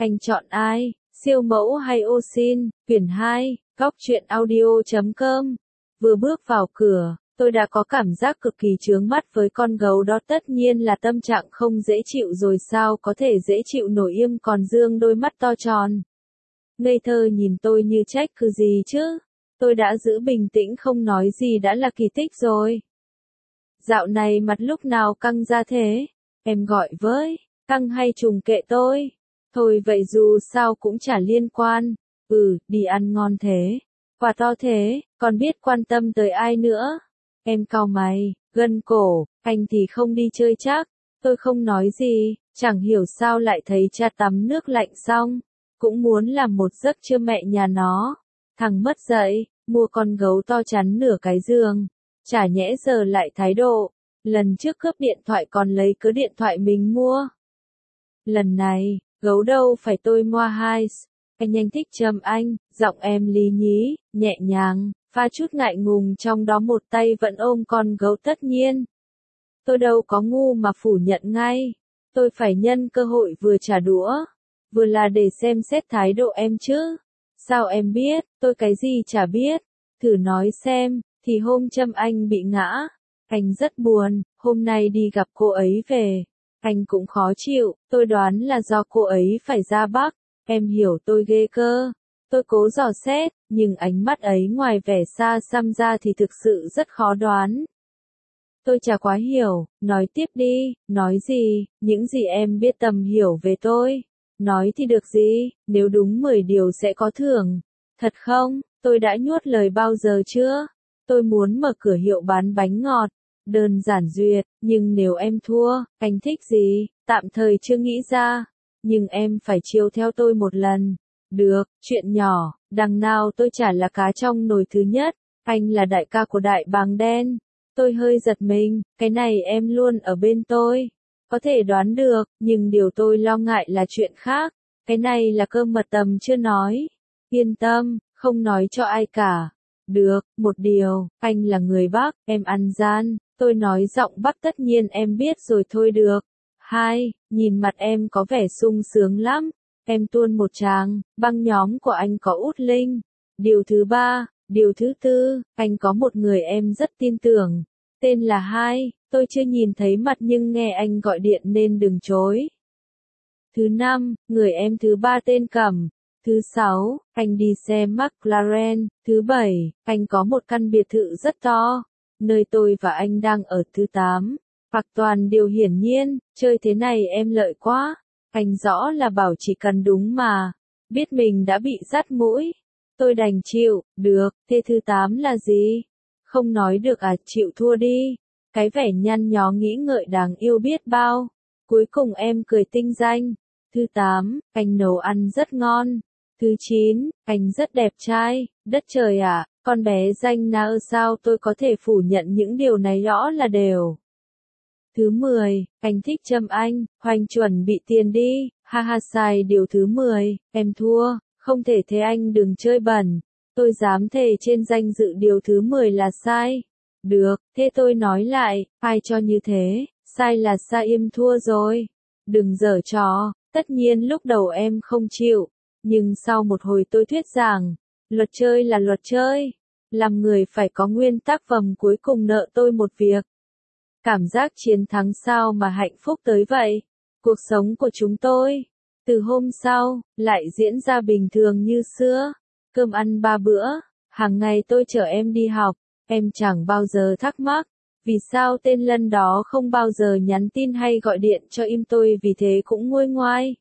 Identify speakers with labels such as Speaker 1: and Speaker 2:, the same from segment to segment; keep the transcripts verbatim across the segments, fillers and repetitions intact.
Speaker 1: Anh chọn ai? Siêu mẫu hay ô sin? Quyển hai, góc truyện audio chấm com. Vừa bước vào cửa, tôi đã có cảm giác cực kỳ chướng mắt với con gấu đó, tất nhiên là tâm trạng không dễ chịu rồi, sao có thể dễ chịu nổi, im còn dương đôi mắt to tròn. Ngây thơ nhìn tôi như trách cứ gì chứ. Tôi đã giữ bình tĩnh không nói gì đã là kỳ tích rồi. Dạo này mặt lúc nào căng ra thế? Em gọi với, căng hay trùng kệ tôi? Thôi vậy dù sao cũng chả liên quan. Ừ, đi ăn ngon thế. Quà to thế, còn biết quan tâm tới ai nữa. Em cau mày, gân cổ, anh thì không đi chơi chắc. Tôi không nói gì, chẳng hiểu sao lại thấy cha tắm nước lạnh xong. Cũng muốn làm một giấc trưa mẹ nhà nó. Thằng mất dậy, mua con gấu to chắn nửa cái giường. Chả nhẽ giờ lại thái độ. Lần trước cướp điện thoại còn lấy cớ điện thoại mình mua. Lần này, gấu đâu phải tôi mua hai. Anh nhanh thích châm anh, giọng em lý nhí, nhẹ nhàng, pha chút ngại ngùng trong đó, một tay vẫn ôm con gấu. Tất nhiên, tôi đâu có ngu mà phủ nhận ngay. Tôi phải nhân cơ hội vừa trả đũa, vừa là để xem xét thái độ em chứ. Sao em biết, tôi cái gì chả biết. Thử nói xem, thì hôm châm anh bị ngã. Anh rất buồn, hôm nay đi gặp cô ấy về. Anh cũng khó chịu, tôi đoán là do cô ấy phải ra Bắc. Em hiểu tôi ghê cơ. Tôi cố dò xét, nhưng ánh mắt ấy ngoài vẻ xa xăm ra thì thực sự rất khó đoán. Tôi chả quá hiểu, nói tiếp đi, nói gì, những gì em biết tầm hiểu về tôi. Nói thì được gì, nếu đúng mười điều sẽ có thưởng. Thật không, tôi đã nuốt lời bao giờ chưa? Tôi muốn mở cửa hiệu bán bánh ngọt. Đơn giản duyệt, nhưng nếu em thua, anh thích gì, tạm thời chưa nghĩ ra. Nhưng em phải chiều theo tôi một lần. Được, chuyện nhỏ, đằng nào tôi chả là cá trong nồi thứ nhất. Anh là đại ca của đại bàng đen. Tôi hơi giật mình, cái này em luôn ở bên tôi. Có thể đoán được, nhưng điều tôi lo ngại là chuyện khác. Cái này là cơ mật tầm chưa nói. Yên tâm, không nói cho ai cả. Được, một điều, anh là người Bắc, em ăn gian. Tôi nói giọng Bắc, tất nhiên em biết rồi. Thôi được. Hai, nhìn mặt em có vẻ sung sướng lắm. Em tuôn một tràng, băng nhóm của anh có Út Linh. Điều thứ ba, điều thứ tư, anh có một người em rất tin tưởng. Tên là Hai, tôi chưa nhìn thấy mặt nhưng nghe anh gọi điện nên đừng chối. Thứ năm, người em thứ ba tên Cẩm. Thứ sáu, anh đi xe McLaren. Thứ bảy, anh có một căn biệt thự rất to, nơi tôi và anh đang ở. Thứ tám, hoặc toàn điều hiển nhiên, chơi thế này em lợi quá. Anh rõ là bảo chỉ cần đúng mà. Biết mình đã bị dắt mũi. Tôi đành chịu, được, thế thứ tám là gì? Không nói được à, chịu thua đi. Cái vẻ nhăn nhó nghĩ ngợi đáng yêu biết bao. Cuối cùng em cười tinh danh. Thứ tám, anh nấu ăn rất ngon. Thứ chín, anh rất đẹp trai. Đất trời ạ, con bé danh na ơ, sao tôi có thể phủ nhận những điều này rõ là đều. Thứ mười, anh thích châm anh, hoành chuẩn bị tiền đi, ha ha. Sai điều thứ mười, em thua, không thể thế, anh đừng chơi bẩn. Tôi dám thề trên danh dự điều thứ mười là sai. Được, thế tôi nói lại, ai cho như thế, sai là sai, im thua rồi. Đừng giở trò, tất nhiên lúc đầu em không chịu, nhưng sau một hồi tôi thuyết giảng, luật chơi là luật chơi. Làm người phải có nguyên tắc, vòng cuối cùng nợ tôi một việc. Cảm giác chiến thắng sao mà hạnh phúc tới vậy. Cuộc sống của chúng tôi, từ hôm sau, lại diễn ra bình thường như xưa. Cơm ăn ba bữa, hàng ngày tôi chở em đi học, em chẳng bao giờ thắc mắc. Vì sao tên Lân đó không bao giờ nhắn tin hay gọi điện cho im tôi, vì thế cũng nguôi ngoai.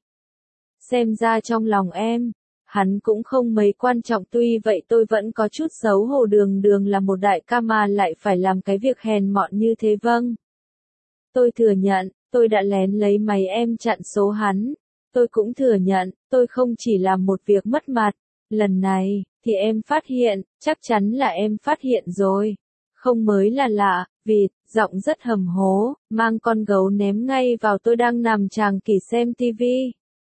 Speaker 1: Xem ra trong lòng em, hắn cũng không mấy quan trọng. Tuy vậy tôi vẫn có chút xấu hổ, đường đường là một đại ca mà lại phải làm cái việc hèn mọn như thế. Vâng, tôi thừa nhận, tôi đã lén lấy máy em chặn số hắn. Tôi cũng thừa nhận, tôi không chỉ làm một việc mất mặt. Lần này, thì em phát hiện, chắc chắn là em phát hiện rồi. Không mới là lạ, vịt, giọng rất hầm hố, mang con gấu ném ngay vào tôi đang nằm chàng kỷ xem tivi.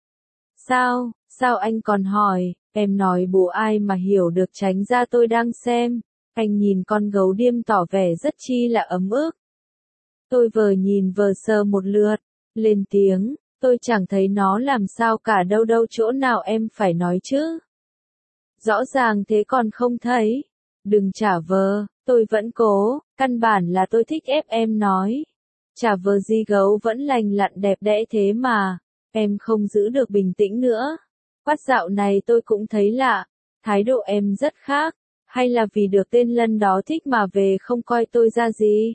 Speaker 1: Sao, sao anh còn hỏi, em nói bố ai mà hiểu được, tránh ra tôi đang xem. Anh nhìn con gấu điềm tỏ vẻ rất chi là ấm ức. Tôi vờ nhìn vờ sờ một lượt, lên tiếng, Tôi chẳng thấy nó làm sao cả đâu đâu chỗ nào em phải nói chứ. Rõ ràng thế còn không thấy. Đừng trả vờ, tôi vẫn cố, căn bản là tôi thích ép em nói. Trả vờ gì gấu vẫn lành lặn đẹp đẽ thế mà, em không giữ được bình tĩnh nữa. Bắt dạo này tôi cũng thấy lạ, thái độ em rất khác, hay là vì được tên Lân đó thích mà về không coi tôi ra gì?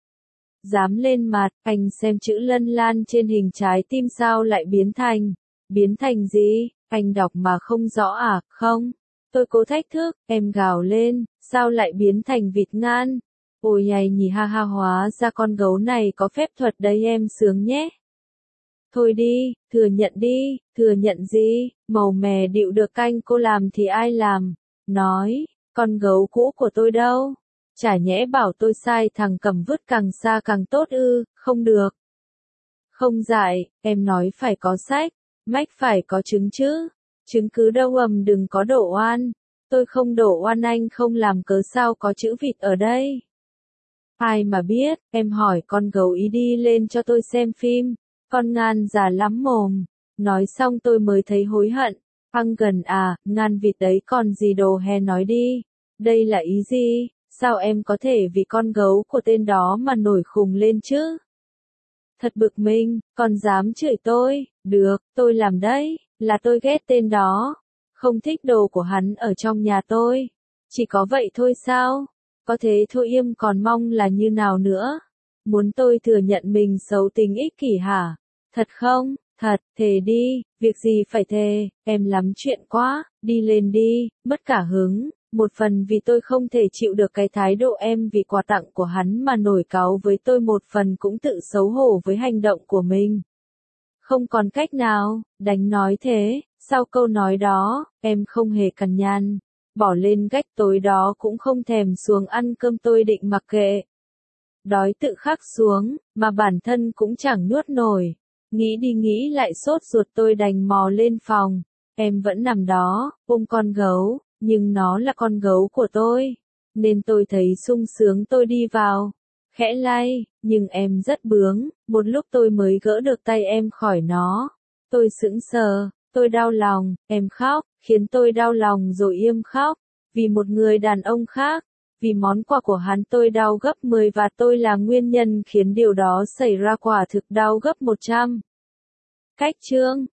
Speaker 1: Dám lên mặt, anh xem chữ Lân Lan trên hình trái tim sao lại biến thành, biến thành gì, anh đọc mà không rõ à, không? Tôi cố thách thức, em gào lên, sao lại biến thành vịt ngan? Ôi nhầy nhỉ ha ha, hóa ra con gấu này có phép thuật đấy, em sướng nhé. Thôi đi, thừa nhận đi, thừa nhận gì, màu mè điệu được canh cô làm thì ai làm? Nói, con gấu cũ của tôi đâu? Chả nhẽ bảo tôi sai thằng cầm vứt càng xa càng tốt ư, không được. Không dại, em nói phải có sách, mách phải có chứng chứ. Chứng cứ đâu ầm, đừng có đổ oan. Tôi không đổ oan anh không làm cớ sao có chữ vịt ở đây. Ai mà biết, em hỏi con gấu ý đi lên cho tôi xem phim. Con Ngan già lắm mồm. Nói xong tôi mới thấy hối hận. Hăng gần à, Ngan vịt đấy còn gì đồ hè nói đi. Đây là ý gì? Sao em có thể vì con gấu của tên đó mà nổi khùng lên chứ? Thật bực mình, còn dám chửi tôi. Được, tôi làm đấy, là tôi ghét tên đó. Không thích đồ của hắn ở trong nhà tôi. Chỉ có vậy thôi sao? Có thế thôi im còn mong là như nào nữa? Muốn tôi thừa nhận mình xấu tính ích kỷ hả? Thật không? Thật, thề đi, việc gì phải thề, em lắm chuyện quá, đi lên đi, mất cả hứng. Một phần vì tôi không thể chịu được cái thái độ em vì quà tặng của hắn mà nổi cáu với tôi, một phần cũng tự xấu hổ với hành động của mình. Không còn cách nào, đành nói thế, sau câu nói đó, em không hề cằn nhằn, bỏ lên gách tối đó cũng không thèm xuống ăn cơm, tôi định mặc kệ. Đói tự khắc xuống, mà bản thân cũng chẳng nuốt nổi. Nghĩ đi nghĩ lại sốt ruột tôi đành mò lên phòng, em vẫn nằm đó, ôm con gấu. Nhưng nó là con gấu của tôi, nên tôi thấy sung sướng tôi đi vào, khẽ lay, nhưng em rất bướng, một lúc tôi mới gỡ được tay em khỏi nó. Tôi sững sờ, tôi đau lòng, em khóc, khiến tôi đau lòng rồi im khóc, vì một người đàn ông khác, vì món quà của hắn tôi đau gấp mười và tôi là nguyên nhân khiến điều đó xảy ra, quả thực đau gấp một trăm. Cách chương